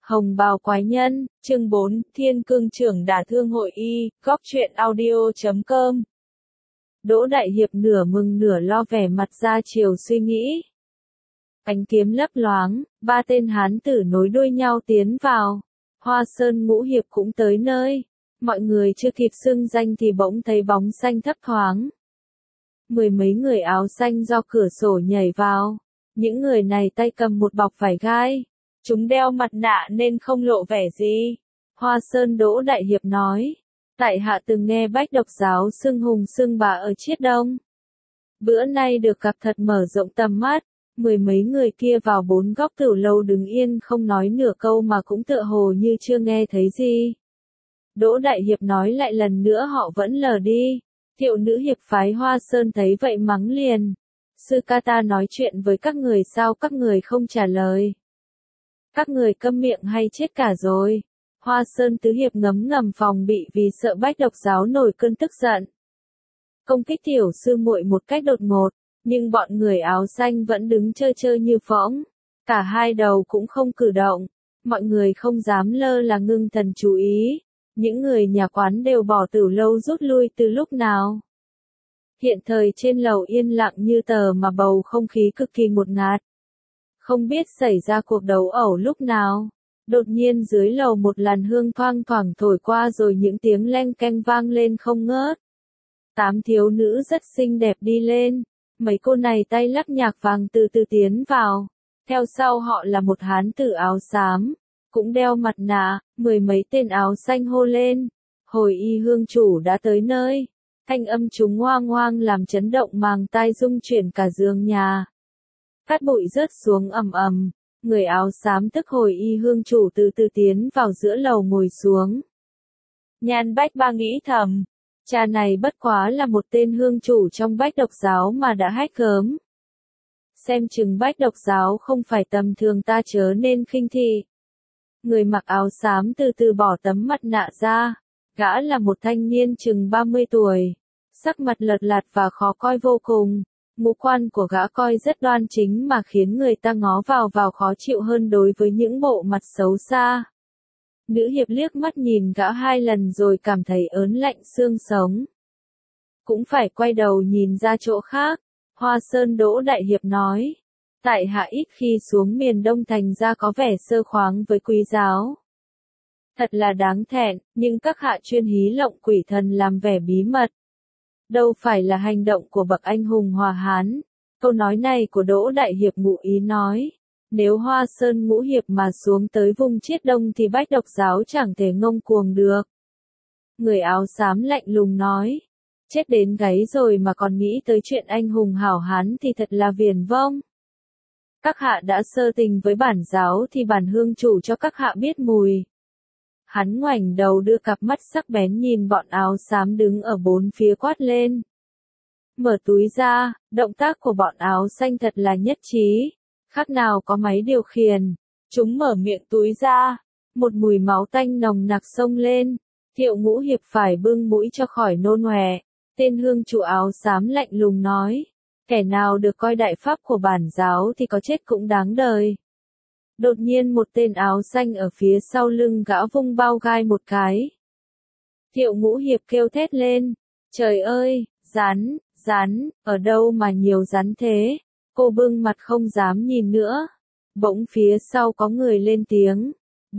Hồng bào quái nhân, chương 4, Thiên Cương Trưởng Đả Thương Hội Y, góc truyện audio.com. Đỗ Đại Hiệp nửa mừng nửa lo vẻ mặt ra chiều suy nghĩ. Ánh kiếm lấp loáng, ba tên hán tử nối đuôi nhau tiến vào. Hoa Sơn Ngũ Hiệp cũng tới nơi. Mọi người chưa kịp xưng danh thì bỗng thấy bóng xanh thấp thoáng. Mười mấy người áo xanh do cửa sổ nhảy vào. Những người này tay cầm một bọc vải gai. Chúng đeo mặt nạ nên không lộ vẻ gì. Hoa Sơn Đỗ Đại Hiệp nói. Tại hạ từng nghe Bách Độc Giáo xưng hùng xưng bá ở Chiết Đông. Bữa nay được gặp thật mở rộng tầm mắt. Mười mấy người kia vào bốn góc tiểu lâu đứng yên không nói nửa câu mà cũng tựa hồ như chưa nghe thấy gì. Đỗ Đại Hiệp nói lại lần nữa họ vẫn lờ đi. Thiệu nữ hiệp phái Hoa Sơn thấy vậy mắng liền. Sư ca ta nói chuyện với các người sao các người không trả lời. Các người câm miệng hay chết cả rồi. Hoa Sơn tứ hiệp ngấm ngầm phòng bị vì sợ Bách Độc Giáo nổi cơn tức giận. Công kích tiểu sư muội một cách đột ngột, nhưng bọn người áo xanh vẫn đứng chơ chơ như phỗng. Cả hai đầu cũng không cử động. Mọi người không dám lơ là ngưng thần chú ý. Những người nhà quán đều bỏ tiểu lâu rút lui từ lúc nào. Hiện thời trên lầu yên lặng như tờ mà bầu không khí cực kỳ ngột ngạt. Không biết xảy ra cuộc đấu ẩu lúc nào. Đột nhiên dưới lầu một làn hương thoang thoảng thổi qua rồi những tiếng leng keng vang lên không ngớt. 8 thiếu nữ rất xinh đẹp đi lên. Mấy cô này tay lắc nhạc vàng từ từ tiến vào. Theo sau họ là một hán tử áo xám. Cũng đeo mặt nạ, mười mấy tên áo xanh hô lên. Hồi y hương chủ đã tới nơi. Thanh âm chúng hoang hoang làm chấn động màng tai rung chuyển cả giường nhà. Cát bụi rớt xuống ầm ầm, người áo xám tức hồi y hương chủ từ từ tiến vào giữa lầu ngồi xuống. Nhan Bách Ba nghĩ thầm, cha này bất quá là một tên hương chủ trong Bách Độc Giáo mà đã hách gớm. Xem chừng Bách Độc Giáo không phải tầm thường ta chớ nên khinh thị. Người mặc áo xám từ từ bỏ tấm mặt nạ ra, gã là một thanh niên chừng 30 tuổi, sắc mặt lợt lạt và khó coi vô cùng. Ngũ quan của gã coi rất đoan chính mà khiến người ta ngó vào khó chịu hơn đối với những bộ mặt xấu xa. Nữ hiệp liếc mắt nhìn gã 2 lần rồi cảm thấy ớn lạnh xương sống. Cũng phải quay đầu nhìn ra chỗ khác. Hoa Sơn Đỗ Đại Hiệp nói. Tại hạ ít khi xuống miền Đông thành ra có vẻ sơ khoáng với quý giáo. Thật là đáng thẹn, nhưng các hạ chuyên hí lộng quỷ thần làm vẻ bí mật. Đâu phải là hành động của bậc anh hùng hòa hán. Câu nói này của Đỗ Đại Hiệp ngụ ý nói. Nếu Hoa Sơn Ngũ Hiệp mà xuống tới vùng Chiết Đông thì Bách Độc Giáo chẳng thể ngông cuồng được. Người áo xám lạnh lùng nói. Chết đến gáy rồi mà còn nghĩ tới chuyện anh hùng hảo hán thì thật là viển vông. Các hạ đã sơ tình với bản giáo thì bản hương chủ cho các hạ biết mùi. Hắn ngoảnh đầu đưa cặp mắt sắc bén nhìn bọn áo xám đứng ở bốn phía quát lên. Mở túi ra, động tác của bọn áo xanh thật là nhất trí. Khác nào có máy điều khiển. Chúng mở miệng túi ra. Một mùi máu tanh nồng nặc xông lên. Thiệu Ngũ Hiệp phải bưng mũi cho khỏi nôn ọe. Tên hương chủ áo xám lạnh lùng nói. Kẻ nào được coi đại pháp của bản giáo thì có chết cũng đáng đời. Đột nhiên một tên áo xanh ở phía sau lưng gã vung bao gai một cái. Thiệu Ngũ Hiệp kêu thét lên. Trời ơi, rắn, ở đâu mà nhiều rắn thế? Cô bưng mặt không dám nhìn nữa. Bỗng phía sau có người lên tiếng.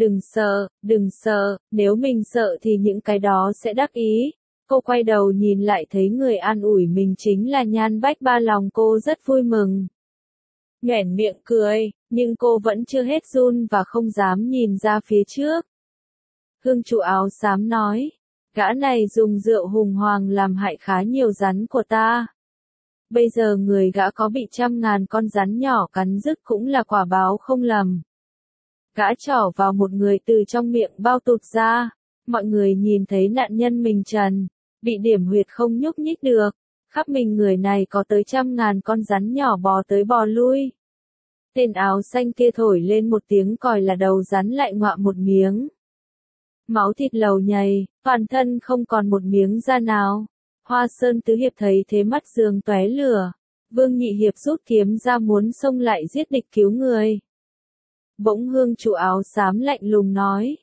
Đừng sợ, nếu mình sợ thì những cái đó sẽ đắc ý. Cô quay đầu nhìn lại thấy người an ủi mình chính là Nhan Bách Ba, lòng cô rất vui mừng. Nhoẻn miệng cười, nhưng cô vẫn chưa hết run và không dám nhìn ra phía trước. Hương chủ áo xám nói, gã này dùng rượu hùng hoàng làm hại khá nhiều rắn của ta. Bây giờ người gã có bị 100.000 con rắn nhỏ cắn rứt cũng là quả báo không lầm. Gã trỏ vào một người từ trong miệng bao tụt ra, mọi người nhìn thấy nạn nhân mình trần, bị điểm huyệt không nhúc nhích được. Khắp mình người này có tới 100.000 con rắn nhỏ bò tới bò lui. Tên áo xanh kia thổi lên một tiếng còi là đầu rắn lại ngoạ một miếng. Máu thịt lầu nhầy, toàn thân không còn một miếng da nào. Hoa Sơn tứ hiệp thấy thế mắt giường tóe lửa. Vương Nhị Hiệp rút kiếm ra muốn xông lại giết địch cứu người. Bỗng hương trụ áo xám lạnh lùng nói.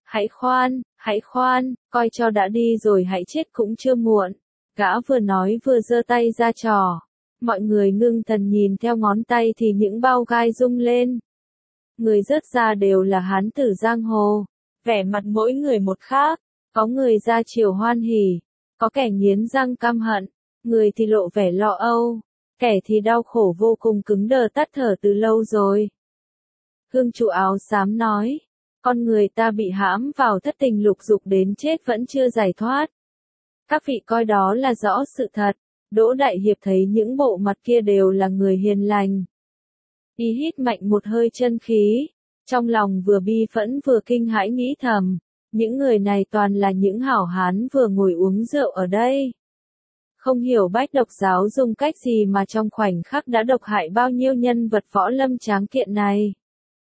Hãy khoan, coi cho đã đi rồi hãy chết cũng chưa muộn. Gã vừa nói vừa giơ tay ra trò. Mọi người ngưng thần nhìn theo ngón tay thì những bao gai rung lên. Người rớt ra đều là hán tử giang hồ. Vẻ mặt mỗi người một khác. Có người ra chiều hoan hỉ. Có kẻ nghiến răng căm hận. Người thì lộ vẻ lo âu. Kẻ thì đau khổ vô cùng cứng đờ tắt thở từ lâu rồi. Hương trụ áo xám nói. Con người ta bị hãm vào thất tình lục dục đến chết vẫn chưa giải thoát. Các vị coi đó là rõ sự thật. Đỗ Đại Hiệp thấy những bộ mặt kia đều là người hiền lành. Y hít mạnh một hơi chân khí. Trong lòng vừa bi phẫn vừa kinh hãi nghĩ thầm. Những người này toàn là những hảo hán vừa ngồi uống rượu ở đây. Không hiểu Bách Độc Giáo dùng cách gì mà trong khoảnh khắc đã độc hại bao nhiêu nhân vật võ lâm tráng kiện này.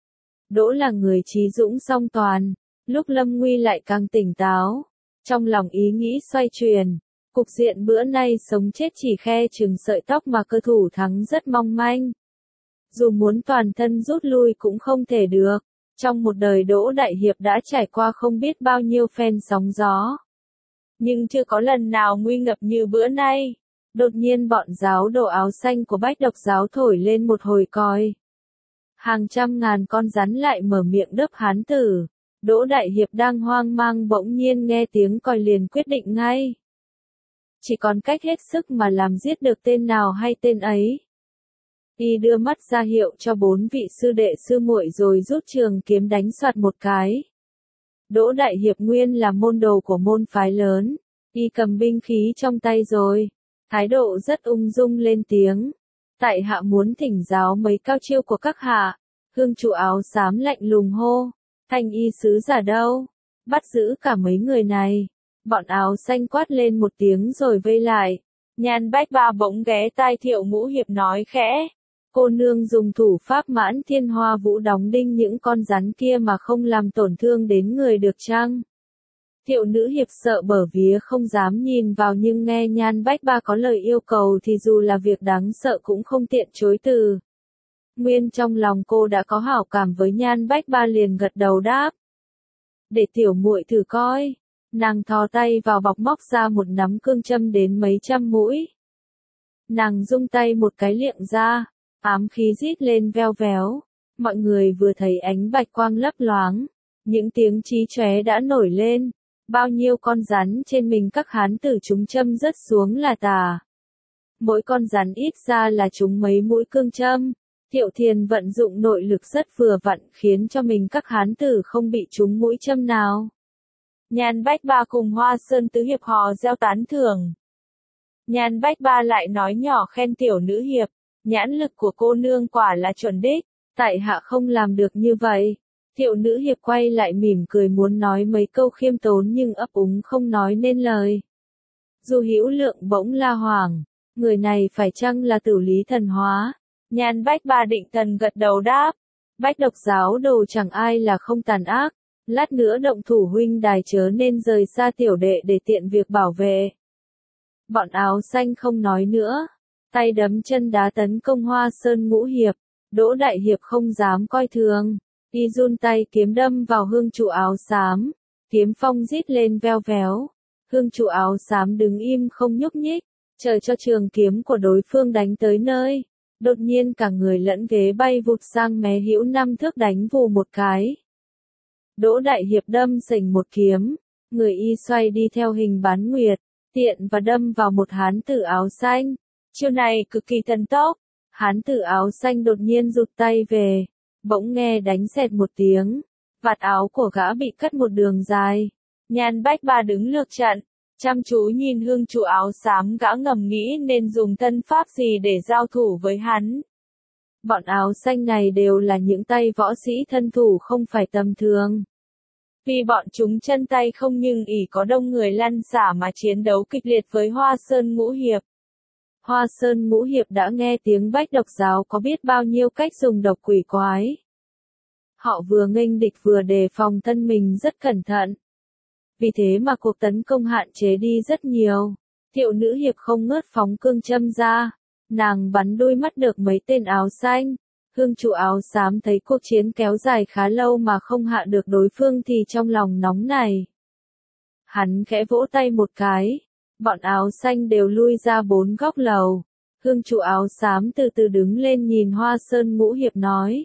Đỗ là người trí dũng song toàn, lúc lâm nguy lại càng tỉnh táo. Trong lòng ý nghĩ xoay chuyển, cục diện bữa nay sống chết chỉ khe chừng sợi tóc mà cơ thủ thắng rất mong manh. Dù muốn toàn thân rút lui cũng không thể được. Trong một đời Đỗ Đại Hiệp đã trải qua không biết bao nhiêu phen sóng gió. Nhưng chưa có lần nào nguy ngập như bữa nay. Đột nhiên bọn giáo đồ áo xanh của Bách Độc Giáo thổi lên một hồi còi. Hàng trăm ngàn con rắn lại mở miệng đớp hán tử. Đỗ Đại Hiệp đang hoang mang bỗng nhiên nghe tiếng còi liền quyết định ngay. Chỉ còn cách hết sức mà làm giết được tên nào hay tên ấy. Y đưa mắt ra hiệu cho 4 vị sư đệ sư muội rồi rút trường kiếm đánh soạt một cái. Đỗ Đại Hiệp nguyên là môn đồ của môn phái lớn. Y cầm binh khí trong tay rồi. Thái độ rất ung dung lên tiếng. Tại hạ muốn thỉnh giáo mấy cao chiêu của các hạ. Hương trụ áo xám lạnh lùng hô. Thanh y sứ giả đâu? Bắt giữ cả mấy người này. Bọn áo xanh quát lên một tiếng rồi vây lại. Nhan Bách Ba bỗng ghé tai Thiệu Ngũ Hiệp nói khẽ. Cô nương dùng thủ pháp Mãn Thiên Hoa Vũ đóng đinh những con rắn kia mà không làm tổn thương đến người được chăng? Thiệu nữ hiệp sợ bở vía không dám nhìn vào nhưng nghe Nhan Bách Ba có lời yêu cầu thì dù là việc đáng sợ cũng không tiện chối từ. Nguyên trong lòng cô đã có hảo cảm với Nhan Bách Ba liền gật đầu đáp. Để tiểu muội thử coi. Nàng thò tay vào bọc móc ra một nắm cương châm đến mấy trăm mũi. Nàng rung tay một cái liệng ra. Ám khí rít lên veo véo. Mọi người vừa thấy ánh bạch quang lấp loáng. Những tiếng chí chóe đã nổi lên. Bao nhiêu con rắn trên mình các hán tử chúng châm rớt xuống là tà. Mỗi con rắn ít ra là chúng mấy mũi cương châm. Thiệu Thiền vận dụng nội lực rất vừa vặn khiến cho mình các hán tử không bị trúng mũi châm nào. Nhan Bách Ba cùng Hoa Sơn tứ hiệp hò reo tán thưởng. Nhan Bách Ba lại nói nhỏ khen tiểu nữ hiệp. Nhãn lực của cô nương quả là chuẩn đích, tại hạ không làm được như vậy. Thiệu nữ hiệp quay lại mỉm cười muốn nói mấy câu khiêm tốn nhưng ấp úng không nói nên lời. Du Hữu Lượng bỗng la hoảng, người này phải chăng là Tử Lý Thần Hóa? Nhan Bách Ba định thần gật đầu đáp. Bách Độc Giáo đồ chẳng ai là không tàn ác, lát nữa động thủ huynh đài chớ nên rời xa tiểu đệ để tiện việc bảo vệ. Bọn áo xanh không nói nữa. Tay đấm chân đá tấn công Hoa Sơn Ngũ Hiệp. Đỗ Đại Hiệp không dám coi thường. Y run tay kiếm đâm vào hương trụ áo xám. Kiếm phong rít lên veo véo. Hương trụ áo xám đứng im không nhúc nhích. Chờ cho trường kiếm của đối phương đánh tới nơi. Đột nhiên cả người lẫn ghế bay vụt sang mé hữu 5 thước đánh vù một cái. Đỗ Đại Hiệp đâm sình một kiếm. Người y xoay đi theo hình bán nguyệt. Tiện và đâm vào một hán tử áo xanh. Chiêu này cực kỳ thần tốc. Hán tử áo xanh đột nhiên rụt tay về. Bỗng nghe đánh xẹt một tiếng. Vạt áo của gã bị cắt một đường dài. Nhan Bách Ba đứng lược trận. Chăm chú nhìn hương trụ áo xám gã ngầm nghĩ nên dùng thân pháp gì để giao thủ với hắn. Bọn áo xanh này đều là những tay võ sĩ thân thủ không phải tầm thường. Vì bọn chúng chân tay không nhưng ỷ có đông người lăn xả mà chiến đấu kịch liệt với Hoa Sơn Ngũ Hiệp. Hoa Sơn Ngũ Hiệp đã nghe tiếng Bách Độc Giáo có biết bao nhiêu cách dùng độc quỷ quái. Họ vừa nghênh địch vừa đề phòng thân mình rất cẩn thận. Vì thế mà cuộc tấn công hạn chế đi rất nhiều. Thiệu nữ hiệp không ngớt phóng cương châm ra. Nàng bắn đuôi mắt được mấy tên áo xanh. Hương chủ áo xám thấy cuộc chiến kéo dài khá lâu mà không hạ được đối phương thì trong lòng nóng này. Hắn khẽ vỗ tay một cái, bọn áo xanh đều lui ra bốn góc lầu. Hương chủ áo xám từ từ đứng lên nhìn Hoa Sơn Ngũ Hiệp nói.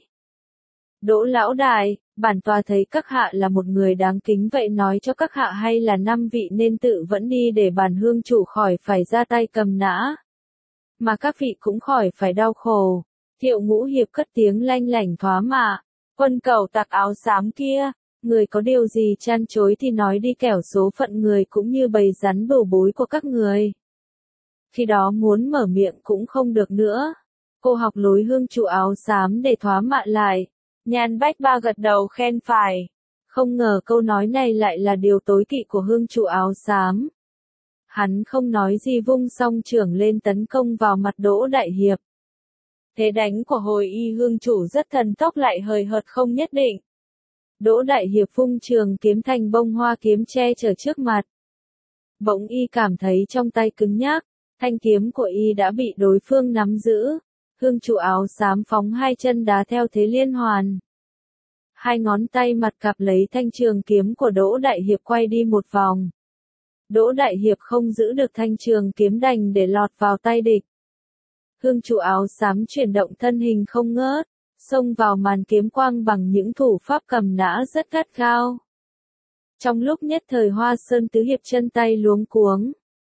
Đỗ lão đại, bản tòa thấy các hạ là một người đáng kính, vậy nói cho các hạ hay là 5 vị nên tự vẫn đi để bản hương chủ khỏi phải ra tay cầm nã. Mà các vị cũng khỏi phải đau khổ. Thiệu Ngũ Hiệp cất tiếng lanh lảnh thoá mạ. Quân cẩu tặc áo xám kia, người có điều gì chăn chối thì nói đi, kẻo số phận người cũng như bầy rắn bầu bối của các người. Khi đó muốn mở miệng cũng không được nữa. Cô học lối hương chủ áo xám để thoá mạ lại. Nhan Bách Ba gật đầu khen phải. Không ngờ câu nói này lại là điều tối kỵ của hương chủ áo xám. Hắn không nói gì, vung song chưởng lên tấn công vào mặt Đỗ Đại Hiệp. Thế đánh của Hồi Y hương chủ rất thần tốc lại hời hợt không nhất định. Đỗ Đại Hiệp vung trường kiếm thành bông hoa kiếm che chở trước mặt. Bỗng y cảm thấy trong tay cứng nhắc, thanh kiếm của y đã bị đối phương nắm giữ. Hương chủ áo xám phóng hai chân đá theo thế liên hoàn. Hai ngón tay mặt cặp lấy thanh trường kiếm của Đỗ Đại Hiệp quay đi một vòng. Đỗ Đại Hiệp không giữ được thanh trường kiếm đành để lọt vào tay địch. Hương chủ áo xám chuyển động thân hình không ngớt, xông vào màn kiếm quang bằng những thủ pháp cầm nã rất gắt gao. Trong lúc nhất thời Hoa Sơn Tứ Hiệp chân tay luống cuống.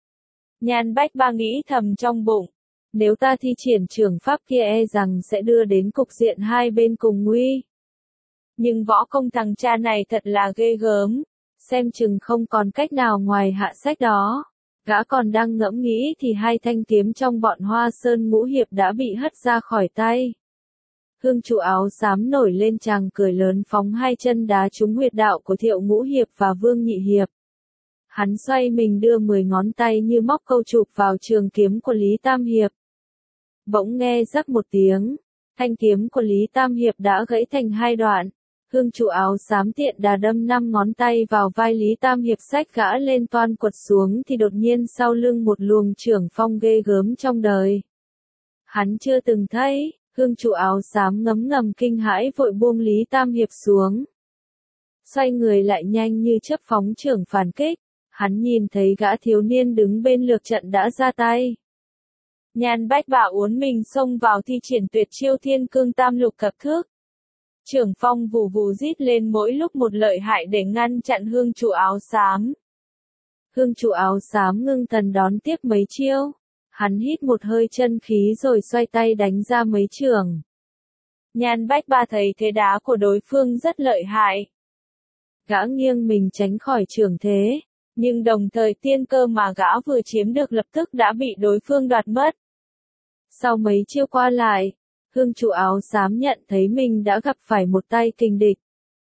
Nhan Bách Ba nghĩ thầm trong bụng, nếu ta thi triển trường pháp kia e rằng sẽ đưa đến cục diện hai bên cùng nguy. Nhưng võ công thằng cha này thật là ghê gớm, xem chừng không còn cách nào ngoài hạ sách đó. Gã còn đang ngẫm nghĩ thì hai thanh kiếm trong bọn Hoa Sơn Ngũ Hiệp đã bị hất ra khỏi tay. Hương chủ áo xám nổi lên chàng cười lớn, phóng hai chân đá trúng huyệt đạo của Thiệu Ngũ Hiệp và Vương Nhị Hiệp. Hắn xoay mình đưa 10 ngón tay như móc câu chụp vào trường kiếm của Lý Tam Hiệp. Bỗng nghe rắc một tiếng, thanh kiếm của Lý Tam Hiệp đã gãy thành hai đoạn. Hương chủ áo xám tiện đà đâm 5 ngón tay vào vai Lý Tam Hiệp, xách gã lên toan quật xuống thì đột nhiên sau lưng một luồng chưởng phong ghê gớm trong đời. Hắn chưa từng thấy. Hương chủ áo xám ngấm ngầm kinh hãi vội buông Lý Tam Hiệp xuống. Xoay người lại nhanh như chớp phóng chưởng phản kích. Hắn nhìn thấy gã thiếu niên đứng bên lược trận đã ra tay. Nhan Bách Ba uốn mình xông vào thi triển tuyệt chiêu Thiên Cương Tam Lục Thập Thức. Chưởng phong vù vù rít lên mỗi lúc một lợi hại để ngăn chặn hương chủ áo xám. Hương chủ áo xám ngưng thần đón tiếp mấy chiêu. Hắn hít một hơi chân khí rồi xoay tay đánh ra mấy chưởng. Nhan Bách Ba thấy thế đá của đối phương rất lợi hại. Gã nghiêng mình tránh khỏi chưởng thế, nhưng đồng thời tiên cơ mà gã vừa chiếm được lập tức đã bị đối phương đoạt mất. Sau mấy chiêu qua lại, hương chủ áo xám nhận thấy mình đã gặp phải một tay kình địch.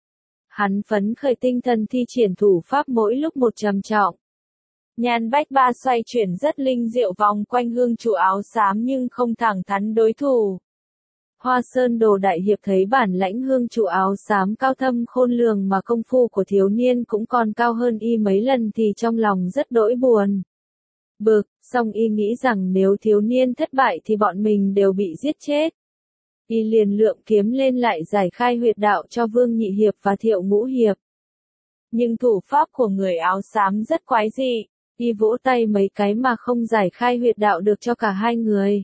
Hắn phấn khởi tinh thần thi triển thủ pháp mỗi lúc một trầm trọng. Nhan Bách Ba xoay chuyển rất linh diệu vòng quanh hương chủ áo xám nhưng không thẳng thắn đối thủ. Hoa Sơn Đồ Đại Hiệp thấy bản lãnh hương chủ áo xám cao thâm khôn lường mà công phu của thiếu niên cũng còn cao hơn y mấy lần thì trong lòng rất đỗi buồn. Bực, song y nghĩ rằng nếu thiếu niên thất bại thì bọn mình đều bị giết chết. Y liền lượm kiếm lên lại giải khai huyệt đạo cho Vương Nhị Hiệp và Thiệu Ngũ Hiệp. Nhưng thủ pháp của người áo xám rất quái dị. Y vỗ tay mấy cái mà không giải khai huyệt đạo được cho cả hai người.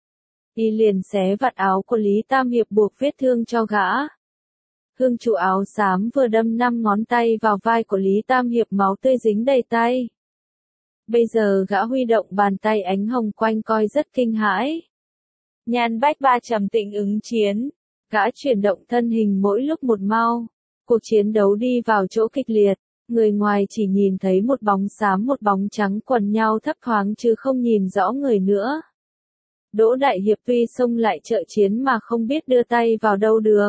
Y liền xé vạt áo của Lý Tam Hiệp buộc vết thương cho gã. Hương chủ áo xám vừa đâm 5 ngón tay vào vai của Lý Tam Hiệp, máu tươi dính đầy tay. Bây giờ gã huy động bàn tay ánh hồng quanh coi rất kinh hãi. Nhan Bách Ba trầm tĩnh ứng chiến. Gã chuyển động thân hình mỗi lúc một mau. Cuộc chiến đấu đi vào chỗ kịch liệt. Người ngoài chỉ nhìn thấy một bóng xám một bóng trắng quần nhau thấp thoáng chứ không nhìn rõ người nữa. Đỗ Đại Hiệp tuy xông lại trợ chiến mà không biết đưa tay vào đâu được.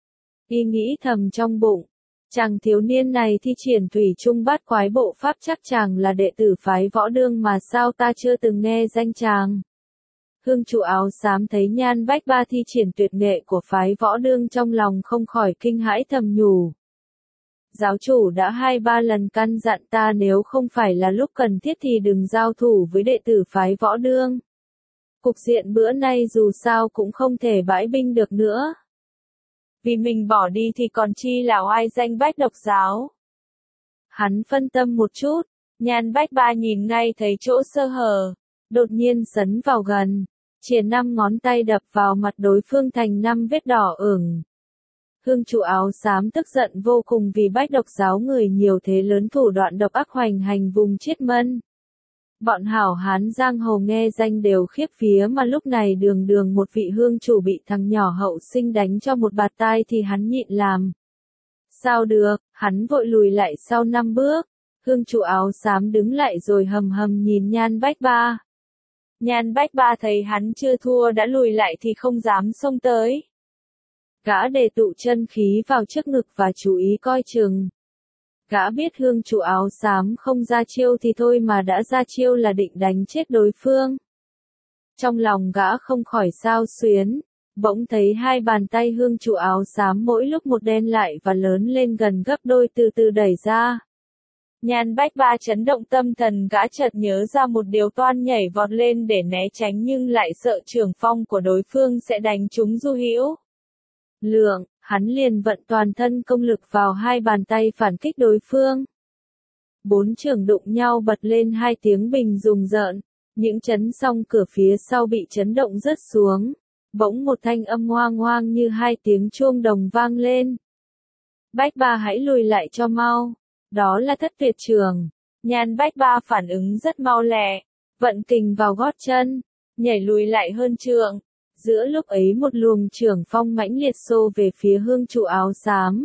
Y nghĩ thầm trong bụng, chàng thiếu niên này thi triển thủy chung bát quái bộ pháp chắc chàng là đệ tử phái Võ Đương mà sao ta chưa từng nghe danh chàng. Hương chủ áo xám thấy Nhan Bách Ba thi triển tuyệt nghệ của phái Võ Đương trong lòng không khỏi kinh hãi thầm nhủ. Giáo chủ đã 2-3 lần căn dặn ta nếu không phải là lúc cần thiết thì đừng giao thủ với đệ tử phái Võ Đương. Cục diện bữa nay dù sao cũng không thể bãi binh được nữa. Vì mình bỏ đi thì còn chi là oai danh Bách Độc Giáo. Hắn phân tâm một chút, Nhan Bách Ba nhìn ngay thấy chỗ sơ hở, đột nhiên sấn vào gần, chìa 5 ngón tay đập vào mặt đối phương thành 5 vết đỏ ửng. Hương chủ áo xám tức giận vô cùng vì Bách Độc Giáo người nhiều thế lớn thủ đoạn độc ác hoành hành vùng Chiết Mân. Bọn hảo hán giang hồ nghe danh đều khiếp vía mà lúc này đường đường một vị hương chủ bị thằng nhỏ hậu sinh đánh cho một bạt tai thì hắn nhịn làm. Sao được, hắn vội lùi lại sau 5 bước, hương chủ áo xám đứng lại rồi hầm hầm nhìn Nhan Bách Ba. Nhan Bách Ba thấy hắn chưa thua đã lùi lại thì không dám xông tới. Gã đề tụ chân khí vào trước ngực và chú ý coi chừng. Gã biết hương chủ áo xám không ra chiêu thì thôi mà đã ra chiêu là định đánh chết đối phương. Trong lòng gã không khỏi xao xuyến, bỗng thấy 2 bàn tay hương chủ áo xám mỗi lúc một đen lại và lớn lên gần gấp đôi từ từ đẩy ra. Nhan Bách Ba chấn động tâm thần, gã chợt nhớ ra một điều, toan nhảy vọt lên để né tránh nhưng lại sợ trường phong của đối phương sẽ đánh trúng Du Hữu Lượng, hắn liền vận toàn thân công lực vào 2 bàn tay phản kích đối phương. 4 chưởng đụng nhau bật lên 2 tiếng bình rùng rợn, những chấn song cửa phía sau bị chấn động rớt xuống, bỗng một thanh âm hoang hoang như 2 tiếng chuông đồng vang lên. Bách Ba hãy lùi lại cho mau, đó là Thất Tuyệt Chưởng. Nhan Bách Ba phản ứng rất mau lẹ, vận kình vào gót chân, nhảy lùi lại hơn trượng. Giữa lúc ấy một luồng chưởng phong mãnh liệt xô về phía hương chủ áo xám.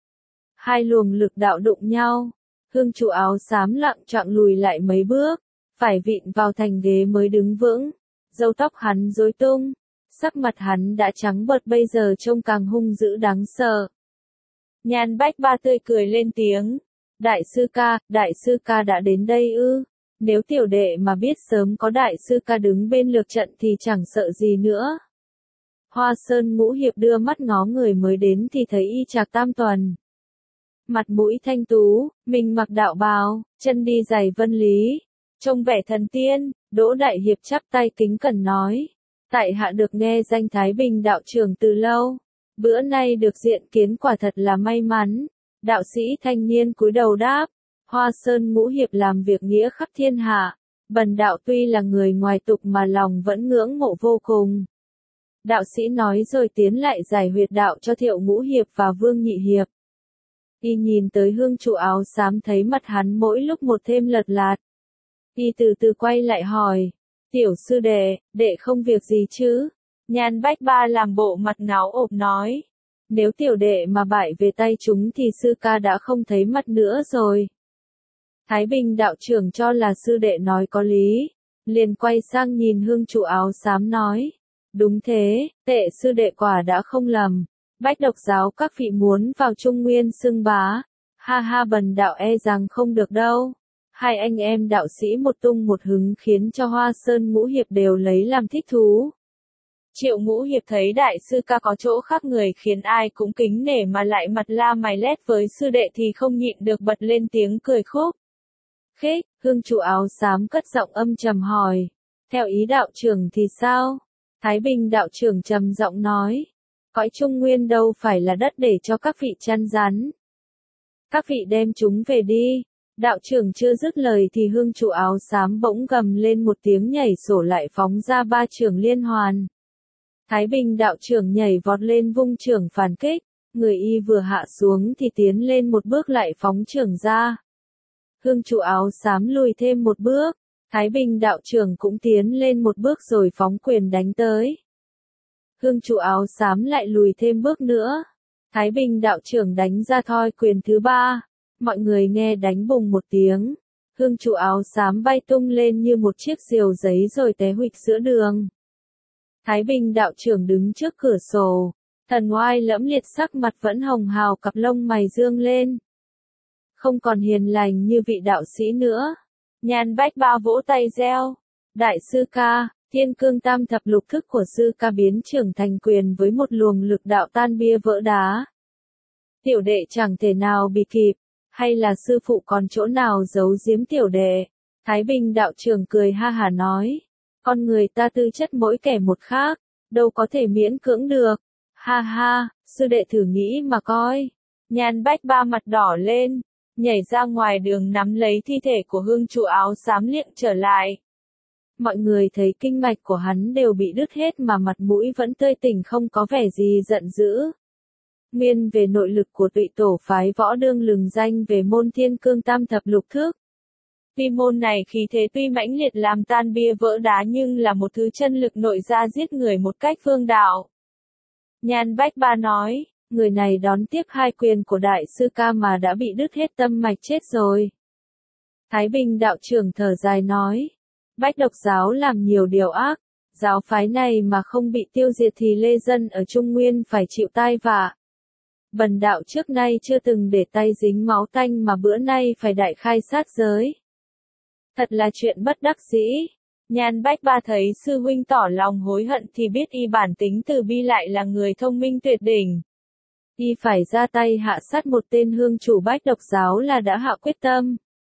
2 luồng lực đạo đụng nhau, hương chủ áo xám lặng choạng lùi lại mấy bước, phải vịn vào thành ghế mới đứng vững. Râu tóc hắn rối tung, sắc mặt hắn đã trắng bệch, bây giờ trông càng hung dữ đáng sợ. Nhan Bách Ba tươi cười lên tiếng, đại sư ca đã đến đây ư? Nếu tiểu đệ mà biết sớm có đại sư ca đứng bên lược trận thì chẳng sợ gì nữa. Hoa Sơn Ngũ Hiệp đưa mắt ngó người mới đến thì thấy y trạc tam tuần. Mặt mũi thanh tú, mình mặc đạo bào, chân đi giày vân lý, trông vẻ thần tiên. Đỗ Đại Hiệp chắp tay kính cẩn nói, tại hạ được nghe danh Thái Bình đạo trưởng từ lâu, bữa nay được diện kiến quả thật là may mắn. Đạo sĩ thanh niên cúi đầu đáp, Hoa Sơn Ngũ Hiệp làm việc nghĩa khắp thiên hạ, bần đạo tuy là người ngoài tục mà lòng vẫn ngưỡng mộ vô cùng. Đạo sĩ nói rồi tiến lại giải huyệt đạo cho Thiệu Ngũ Hiệp và Vương Nhị Hiệp. Y nhìn tới hương chủ áo xám thấy mặt hắn mỗi lúc một thêm lật lạt. Y từ từ quay lại hỏi, tiểu sư đệ không việc gì chứ? Nhan Bách Ba làm bộ mặt náo ộp nói, nếu tiểu đệ mà bại về tay chúng thì sư ca đã không thấy mặt nữa rồi. Thái Bình đạo trưởng cho là sư đệ nói có lý, liền quay sang nhìn hương chủ áo xám nói, đúng thế, tệ sư đệ quả đã không lầm, Bách Độc Giáo các vị muốn vào Trung Nguyên xưng bá, ha ha, bần đạo e rằng không được đâu. 2 anh em đạo sĩ một tung một hứng khiến cho Hoa Sơn Ngũ Hiệp đều lấy làm thích thú. Triệu Ngũ Hiệp thấy đại sư ca có chỗ khác người khiến ai cũng kính nể mà lại mặt la mày lét với sư đệ thì không nhịn được bật lên tiếng cười khúc. Khích, hương chủ áo xám cất giọng âm trầm hỏi, theo ý đạo trưởng thì sao? Thái Bình đạo trưởng trầm giọng nói, cõi Trung Nguyên đâu phải là đất để cho các vị chăn rắn. Các vị đem chúng về đi. Đạo trưởng chưa dứt lời thì hương chủ áo xám bỗng gầm lên một tiếng, nhảy sổ lại phóng ra 3 chưởng liên hoàn. Thái Bình đạo trưởng nhảy vọt lên vung chưởng phản kích, người y vừa hạ xuống thì tiến lên một bước lại phóng chưởng ra. Hương chủ áo xám lùi thêm một bước, Thái Bình đạo trưởng cũng tiến lên một bước rồi phóng quyền đánh tới. Hương chủ áo xám lại lùi thêm bước nữa, Thái Bình đạo trưởng đánh ra thoi quyền thứ 3. Mọi người nghe đánh bùng một tiếng, hương chủ áo xám bay tung lên như một chiếc diều giấy rồi té huỵch giữa đường. Thái Bình đạo trưởng đứng trước cửa sổ, thần oai lẫm liệt, sắc mặt vẫn hồng hào, cặp lông mày dương lên. Không còn hiền lành như vị đạo sĩ nữa. Nhan Bách Ba vỗ tay reo, đại sư ca, Thiên Cương Tam Thập Lục thức của sư ca biến trưởng thành quyền với một luồng lực đạo tan bia vỡ đá. Tiểu đệ chẳng thể nào bị kịp. Hay là sư phụ còn chỗ nào giấu giếm tiểu đệ? Thái Bình đạo trưởng cười ha hả nói, Con người ta tư chất mỗi kẻ một khác, đâu có thể miễn cưỡng được. Ha ha, sư đệ thử nghĩ mà coi. Nhan Bách Ba mặt đỏ lên, nhảy ra ngoài đường nắm lấy thi thể của hương chủ áo xám liệng trở lại. Mọi người thấy kinh mạch của hắn đều bị đứt hết mà mặt mũi vẫn tươi tỉnh không có vẻ gì giận dữ. Nguyên về nội lực của Tụy Tổ phái Võ Đương lừng danh về môn Thiên Cương Tam Thập Lục Thức. Tuy môn này khí thế tuy mãnh liệt làm tan bia vỡ đá nhưng là một thứ chân lực nội ra giết người một cách phương đạo. Nhan Bách Ba nói, người này đón tiếp hai quyền của đại sư ca mà đã bị đứt hết tâm mạch chết rồi. Thái Bình đạo trưởng thở dài nói, Bách Độc giáo làm nhiều điều ác, giáo phái này mà không bị tiêu diệt thì lê dân ở Trung Nguyên phải chịu tai vạ. Bần đạo trước nay chưa từng để tay dính máu tanh mà bữa nay phải đại khai sát giới. Thật là chuyện bất đắc dĩ. Nhan Bách Ba thấy sư huynh tỏ lòng hối hận thì biết y bản tính từ bi lại là người thông minh tuyệt đỉnh. Y phải ra tay hạ sát một tên hương chủ Bách Độc giáo là đã hạ quyết tâm.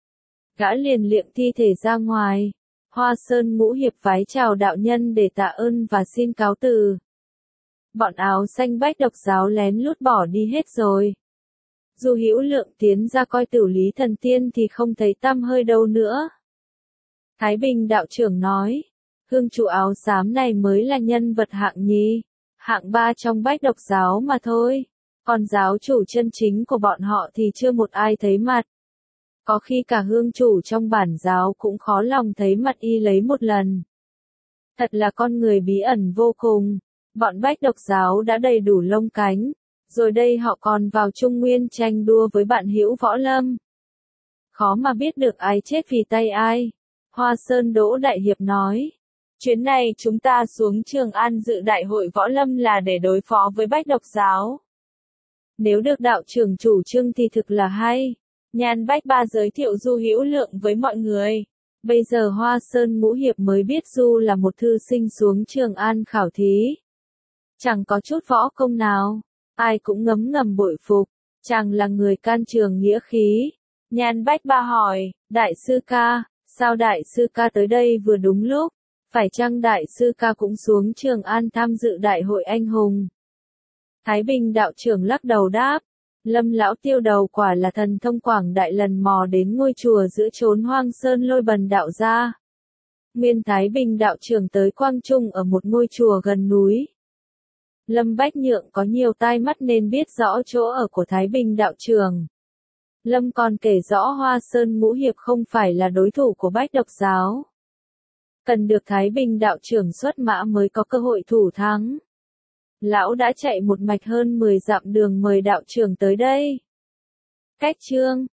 Gã liền liệng thi thể ra ngoài. Hoa Sơn Ngũ Hiệp phái chào đạo nhân để tạ ơn và xin cáo từ. Bọn áo xanh Bách Độc giáo lén lút bỏ đi hết rồi. Dù Hữu Lượng tiến ra coi Tử Lý Thần Tiên thì không thấy tăm hơi đâu nữa. Thái Bình đạo trưởng nói, hương chủ áo xám này mới là nhân vật hạng nhì, hạng ba trong Bách Độc giáo mà thôi. Còn giáo chủ chân chính của bọn họ thì chưa một ai thấy mặt. Có khi cả hương chủ trong bản giáo cũng khó lòng thấy mặt y lấy một lần. Thật là con người bí ẩn vô cùng. Bọn Bách Độc giáo đã đầy đủ lông cánh, rồi đây họ còn vào Trung Nguyên tranh đua với bạn hữu Võ Lâm. Khó mà biết được ai chết vì tay ai. Hoa Sơn Đỗ Đại Hiệp nói, chuyến này chúng ta xuống Trường An dự đại hội Võ Lâm là để đối phó với Bách Độc giáo. Nếu được đạo trưởng chủ trương thì thực là hay. Nhan Bách Ba giới thiệu Du Hữu Lượng với mọi người. Bây giờ Hoa Sơn Ngũ Hiệp mới biết Du là một thư sinh xuống Trường An khảo thí. Chẳng có chút võ công nào, ai cũng ngấm ngầm bội phục, chàng là người can trường nghĩa khí. Nhan Bách Ba hỏi, đại sư ca, sao đại sư ca tới đây vừa đúng lúc, phải chăng đại sư ca cũng xuống Trường An tham dự đại hội anh hùng? Thái Bình đạo trưởng lắc đầu đáp, Lâm lão tiêu đầu quả là thần thông quảng đại lần mò đến ngôi chùa giữa chốn hoang sơn lôi bần đạo ra. Nguyên Thái Bình đạo trưởng tới Quang Trung ở một ngôi chùa gần núi. Lâm Bách Nhượng có nhiều tai mắt nên biết rõ chỗ ở của Thái Bình đạo trưởng. Lâm còn kể rõ Hoa Sơn Ngũ Hiệp không phải là đối thủ của Bách Độc giáo. Cần được Thái Bình đạo trưởng xuất mã mới có cơ hội thủ thắng. Lão đã chạy một mạch hơn 10 dặm đường mời đạo trưởng tới đây. Cách chương